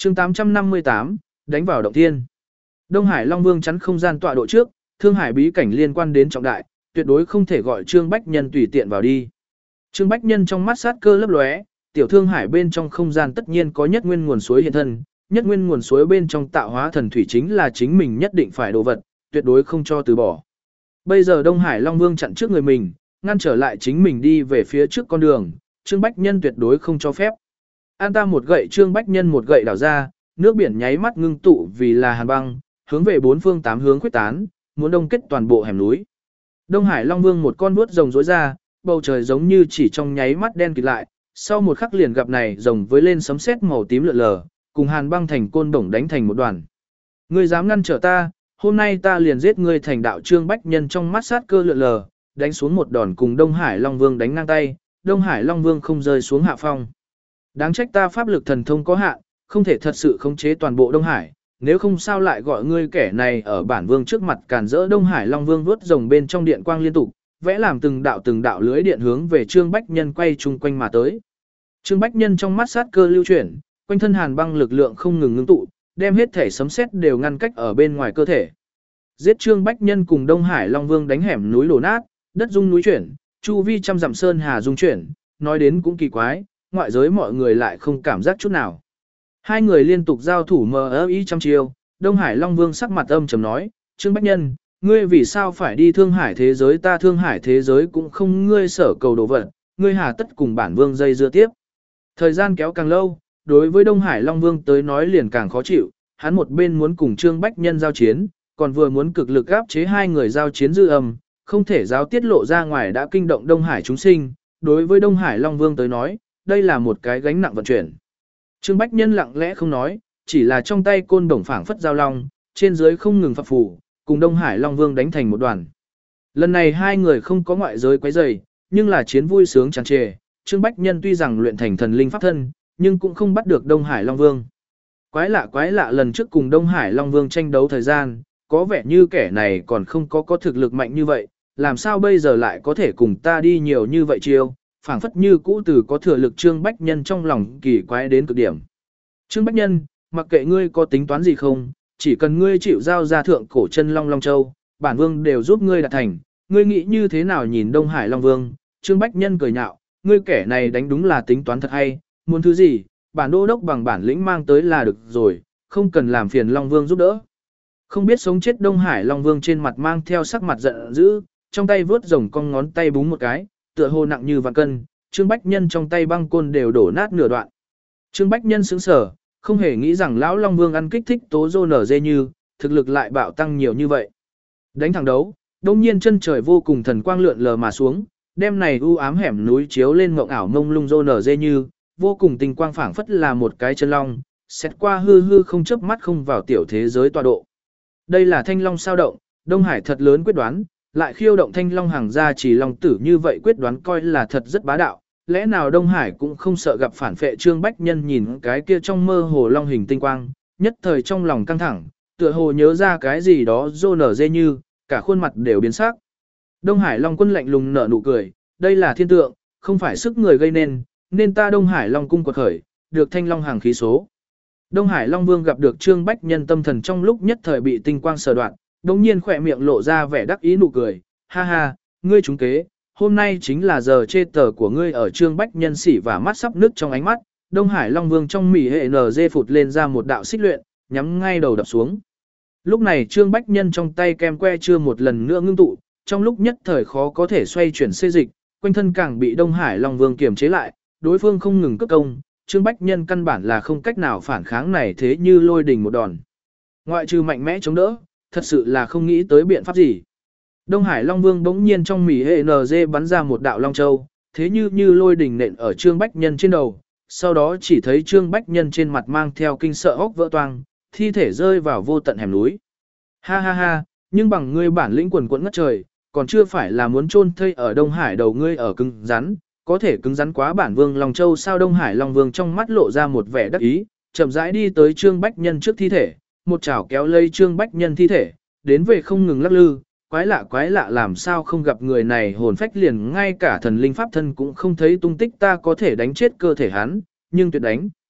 chương 858, đánh vào động thiên. Đông Hải Long Vương chắn không gian tọa độ trước, Thương Hải bí cảnh liên quan đến trọng đại, tuyệt đối không thể gọi Trương Bách Nhân tùy tiện vào đi. Trương Bách Nhân trong mắt sát cơ lấp lóe, tiểu Thương Hải bên trong không gian tất nhiên có nhất nguyên nguồn suối hiện thân, nhất nguyên nguồn suối bên trong tạo hóa thần thủy chính là chính mình nhất định phải đồ vật, tuyệt đối không cho từ bỏ. Bây giờ Đông Hải Long Vương chặn trước người mình, ngăn trở lại chính mình đi về phía trước con đường, Trương Bách Nhân tuyệt đối không cho phép. An ta một gậy Trương Bách Nhân một gậy đảo ra, nước biển nháy mắt ngưng tụ vì là hàn băng, hướng về bốn phương tám hướng khuếch tán, muốn đông kết toàn bộ hẻm núi. Đông Hải Long Vương một con vuốt rồng rối ra, bầu trời giống như chỉ trong nháy mắt đen kịt lại, sau một khắc liền gặp này rồng với lên sấm sét màu tím lượn lờ, cùng hàn băng thành côn đồng đánh thành một đoàn. Ngươi dám ngăn trở ta, hôm nay ta liền giết ngươi thành đạo. Trương Bách Nhân trong mắt sát cơ lượn lờ, đánh xuống một đòn cùng Đông Hải Long Vương đánh ngang tay, Đông Hải Long Vương không rơi xuống hạ phong. Đáng trách ta pháp lực thần thông có hạn, không thể thật sự khống chế toàn bộ Đông Hải, nếu không sao lại gọi ngươi kẻ này ở bản vương trước mặt cản rỡ. Đông Hải Long Vương vuốt rồng bên trong điện quang liên tục, vẽ làm từng đạo lưới điện hướng về Trương Bách Nhân quay chung quanh mà tới. Trương Bách Nhân trong mắt sát cơ lưu chuyển, quanh thân hàn băng lực lượng không ngừng ngưng tụ, đem hết thể sấm sét đều ngăn cách ở bên ngoài cơ thể. Giết Trương Bách Nhân cùng Đông Hải Long Vương đánh hẻm núi đổ nát, đất rung núi chuyển, chu vi trăm dặm sơn hà rung chuyển, nói đến cũng kỳ quái, ngoại giới mọi người lại không cảm giác chút nào. Hai người liên tục giao thủ mờ ý trăm chiêu, Đông Hải Long Vương sắc mặt âm trầm nói, Trương Bách Nhân, ngươi vì sao phải đi Thương Hải thế giới? Ta Thương Hải thế giới cũng không ngươi sở cầu đồ vật, ngươi hà tất cùng bản vương dây dưa tiếp. Thời gian kéo càng lâu, đối với Đông Hải Long Vương tới nói liền càng khó chịu, hắn một bên muốn cùng Trương Bách Nhân giao chiến, còn vừa muốn cực lực áp chế hai người giao chiến dư âm, không thể giáo tiết lộ ra ngoài đã kinh động Đông Hải chúng sinh, đối với Đông Hải Long Vương tới nói, đây là một cái gánh nặng vận chuyển. Trương Bách Nhân lặng lẽ không nói, chỉ là trong tay côn đồng phảng phất giao long, trên dưới không ngừng phập phù, cùng Đông Hải Long Vương đánh thành một đoàn. Lần này hai người không có ngoại giới quấy rầy, nhưng là chiến vui sướng tràn trề. Trương Bách Nhân tuy rằng luyện thành thần linh pháp thân, nhưng cũng không bắt được Đông Hải Long Vương. Quái lạ lần trước cùng Đông Hải Long Vương tranh đấu thời gian, có vẻ như kẻ này còn không có thực lực mạnh như vậy, làm sao bây giờ lại có thể cùng ta đi nhiều như vậy chiêu, phảng phất như cũ từ có thừa lực. Trương Bách Nhân trong lòng kỳ quái đến cực điểm. Trương Bách Nhân, mặc kệ ngươi có tính toán gì không, chỉ cần ngươi chịu giao ra thượng cổ chân Long Long Châu, bản vương đều giúp ngươi đạt thành. Ngươi nghĩ như thế nào? Nhìn Đông Hải Long Vương, Trương Bách Nhân cười nhạo, ngươi kẻ này đánh đúng là tính toán thật hay, muốn thứ gì, bản đô đốc bằng bản lĩnh mang tới là được rồi, không cần làm phiền Long Vương giúp đỡ. Không biết sống chết Đông Hải Long Vương trên mặt mang theo sắc mặt giận dữ, trong tay vớt rồng cong ngón tay búng một cái, tựa hồ nặng như vạn cân, Trương Bách Nhân trong tay băng côn đều đổ nát nửa đoạn. Trương Bách Nhân sững sờ, không hề nghĩ rằng lão Long Vương ăn kích thích tố rô nở dê như, thực lực lại bạo tăng nhiều như vậy. Đánh thẳng đấu, đông nhiên chân trời vô cùng thần quang lượn lờ mà xuống, đêm này u ám hẻm núi chiếu lên mộng ảo mông lung rô nở dê như, vô cùng tinh quang phảng phất là một cái chân long, xét qua hư không chớp mắt không vào tiểu thế giới tọa độ. Đây là Thanh Long sao động, Đông Hải thật lớn quyết đoán, lại khiêu động Thanh Long hàng ra chỉ long tử như vậy quyết đoán coi là thật rất bá đạo, lẽ nào Đông Hải cũng không sợ gặp phản phệ? Trương Bách Nhân nhìn cái kia trong mơ hồ long hình tinh quang, nhất thời trong lòng căng thẳng, tựa hồ nhớ ra cái gì đó rô nở dê như, cả khuôn mặt đều biến sắc. Đông Hải Long Quân lạnh lùng nở nụ cười, đây là thiên tượng, không phải sức người gây nên ta Đông Hải Long cung quật khởi, được Thanh Long hàng khí số. Đông Hải Long Vương gặp được Trương Bách Nhân tâm thần trong lúc nhất thời bị tinh quang sờ đoạn, đồng nhiên khỏe miệng lộ ra vẻ đắc ý nụ cười, ha ha, ngươi trúng kế, hôm nay chính là giờ chê tờ của ngươi. Ở Trương Bách Nhân xỉ và mắt sắp nứt trong ánh mắt, Đông Hải Long Vương trong mỉ hệ NG phụt lên ra một đạo xích luyện, nhắm ngay đầu đập xuống. Lúc này Trương Bách Nhân trong tay kem que chưa một lần nữa ngưng tụ, trong lúc nhất thời khó có thể xoay chuyển xê dịch, quanh thân càng bị Đông Hải Long Vương kiềm chế lại, đối phương không ngừng cất công, Trương Bách Nhân căn bản là không cách nào phản kháng này thế như lôi đình một đòn. Ngoại trừ mạnh mẽ chống đỡ, thật sự là không nghĩ tới biện pháp gì. Đông Hải Long Vương bỗng nhiên trong mỉ hệ NG bắn ra một đạo Long Châu, thế như lôi đình nện ở Trương Bách Nhân trên đầu, sau đó chỉ thấy Trương Bách Nhân trên mặt mang theo kinh sợ hốc vỡ toang, thi thể rơi vào vô tận hẻm núi. Ha ha ha, nhưng bằng ngươi bản lĩnh quần quẫn ngất trời, còn chưa phải là muốn chôn thây ở Đông Hải đầu ngươi ở cứng rắn, có thể cứng rắn quá bản vương Long Châu sao? Đông Hải Long Vương trong mắt lộ ra một vẻ đắc ý, chậm rãi đi tới Trương Bách Nhân trước thi thể, một chảo kéo lấy Trương Bách Nhân thi thể, đến về không ngừng lắc lư, quái lạ làm sao không gặp người này hồn phách liền ngay cả thần linh pháp thân cũng không thấy tung tích, ta có thể đánh chết cơ thể hắn, nhưng tuyệt đánh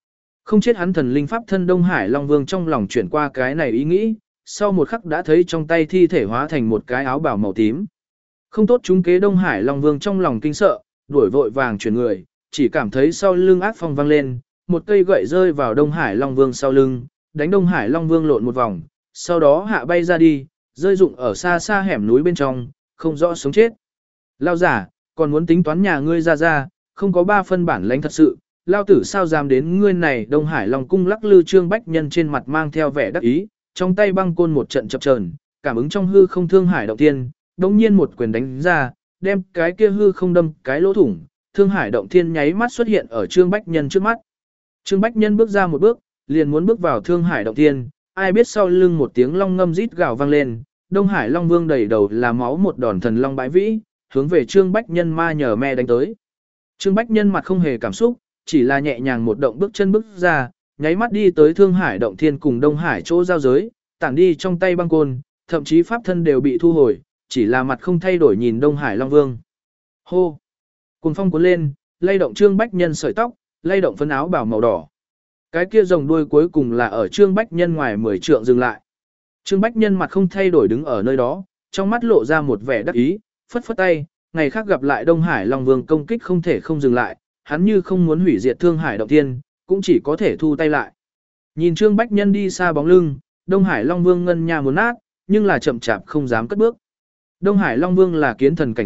Không chết hắn thần linh pháp thân Đông Hải Long Vương trong lòng chuyển qua cái này ý nghĩ, sau một khắc đã thấy trong tay thi thể hóa thành một cái áo bào màu tím. Không tốt trúng kế Đông Hải Long Vương trong lòng kinh sợ, đuổi vội vàng chuyển người, chỉ cảm thấy sau lưng ác phong vang lên, một cây gậy rơi vào Đông Hải Long Vương sau lưng, đánh Đông Hải Long Vương lộn một vòng, sau đó hạ bay ra đi, rơi rụng ở xa xa hẻm núi bên trong, không rõ sống chết. Lao giả, còn muốn tính toán nhà ngươi ra, không có 3 phân bản lãnh thật sự, lao tử sao dám đến ngươi này. Đông Hải Long cung lắc lư Trương Bách Nhân trên mặt mang theo vẻ đắc ý, trong tay băng côn một trận chập chờn, cảm ứng trong hư không Thương Hải động thiên, đống nhiên một quyền đánh ra, đem cái kia hư không đâm cái lỗ thủng, Thương Hải động thiên nháy mắt xuất hiện ở Trương Bách Nhân trước mắt. Trương Bách Nhân bước ra một bước, liền muốn bước vào Thương Hải động thiên, ai biết sau lưng một tiếng long ngâm rít gào vang lên, Đông Hải Long Vương đầy đầu là máu một đòn thần long bãi vĩ, hướng về Trương Bách Nhân ma nhờ me đánh tới. Trương Bách Nhân mặt không hề cảm xúc, chỉ là nhẹ nhàng một động bước chân bước ra, nháy mắt đi tới Thương Hải động thiên cùng Đông Hải chỗ giao giới, tản đi trong tay băng côn, thậm chí pháp thân đều bị thu hồi, chỉ là mặt không thay đổi nhìn Đông Hải Long Vương. Hô! Cuồng phong cuốn lên, lay động Trương Bách Nhân sợi tóc, lay động phấn áo bào màu đỏ. Cái kia rồng đuôi cuối cùng là ở Trương Bách Nhân ngoài 10 trượng dừng lại. Trương Bách Nhân mặt không thay đổi đứng ở nơi đó, trong mắt lộ ra một vẻ đắc ý, phất phất tay, ngày khác gặp lại Đông Hải Long Vương công kích không thể không dừng lại, hắn như không muốn hủy diệt Thương Hải động thiên, cũng chỉ có thể thu tay lại. Nhìn Trương Bách Nhân đi xa bóng lưng, Đông Hải Long Vương ngân nha muốn nát, nhưng là chậm chạp không dám cất bước. Đông Hải Long Vương là kiến thần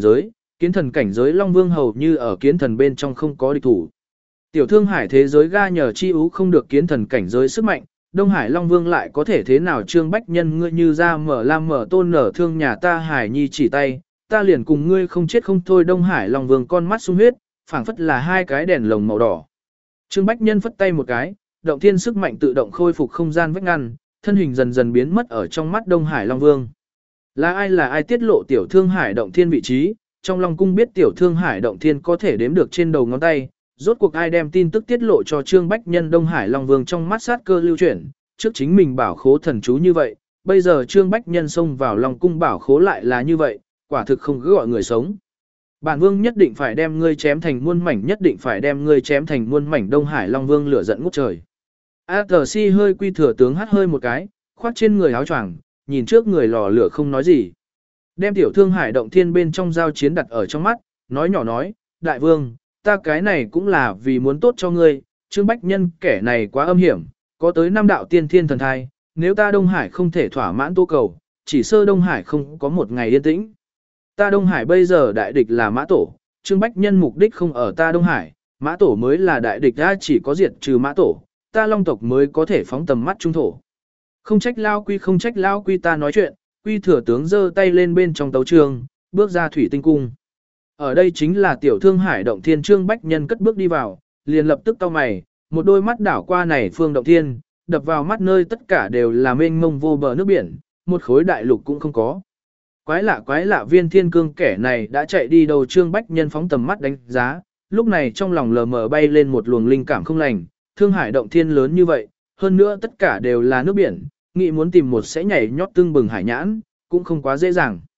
cảnh giới Long Vương hầu như ở kiến thần bên trong không có địch thủ. Tiểu Thương Hải thế giới ga nhờ chi ú không được kiến thần cảnh giới sức mạnh, Đông Hải Long Vương lại có thể thế nào. Trương Bách Nhân ngươi như ra mở lam mở tôn nở thương nhà ta Hải Nhi chỉ tay, ta liền cùng ngươi không chết không thôi. Đông Hải Long Vương con mắt sung huyết, phảng phất là 2 cái đèn lồng màu đỏ. Trương Bách Nhân phất tay một cái, động thiên sức mạnh tự động khôi phục không gian vách ngăn, thân hình dần dần biến mất ở trong mắt Đông Hải Long Vương. Là ai tiết lộ Tiểu Thương Hải động thiên vị trí? Trong Long cung biết Tiểu Thương Hải động thiên có thể đếm được trên đầu ngón tay, rốt cuộc ai đem tin tức tiết lộ cho Trương Bách Nhân? Đông Hải Long Vương trong mắt sát cơ lưu chuyển, trước chính mình bảo khố thần chú như vậy, bây giờ Trương Bách Nhân xông vào Long cung bảo khố lại là như vậy, quả thực không cứ gọi người sống. Bản vương nhất định phải đem ngươi chém thành muôn mảnh, nhất định phải đem ngươi chém thành muôn mảnh. Đông Hải Long Vương lửa giận ngút trời. A.T.C. hơi quy thừa tướng hắt hơi một cái, khoác trên người áo choàng, nhìn trước người lò lửa không nói gì. Đem Tiểu Thương Hải động thiên bên trong giao chiến đặt ở trong mắt, nói nhỏ nói, đại vương, ta cái này cũng là vì muốn tốt cho ngươi. Trương Bách Nhân kẻ này quá âm hiểm, có tới 5 đạo tiên thiên thần thai, nếu ta Đông Hải không thể thỏa mãn tố cầu, chỉ sơ Đông Hải không có một ngày yên tĩnh. Ta Đông Hải bây giờ đại địch là Mã Tổ, Trương Bách Nhân mục đích không ở ta Đông Hải, Mã Tổ mới là đại địch, ta chỉ có diệt trừ Mã Tổ, ta Long tộc mới có thể phóng tầm mắt trung thổ. Không trách lao quy ta nói chuyện, quy thừa tướng giơ tay lên bên trong tấu trường, bước ra thủy tinh cung. Ở đây chính là Tiểu Thương Hải động thiên. Trương Bách Nhân cất bước đi vào, liền lập tức cau mày, một đôi mắt đảo qua này phương động thiên, đập vào mắt nơi tất cả đều là mênh mông vô bờ nước biển, một khối đại lục cũng không có. Quái lạ Viên Thiên Cương kẻ này đã chạy đi đâu? Trương Bách Nhân phóng tầm mắt đánh giá, lúc này trong lòng lờ mờ bay lên một luồng linh cảm không lành. Thương Hải động thiên lớn như vậy, hơn nữa tất cả đều là nước biển, nghĩ muốn tìm một sẽ nhảy nhót tưng bừng hải nhãn, cũng không quá dễ dàng.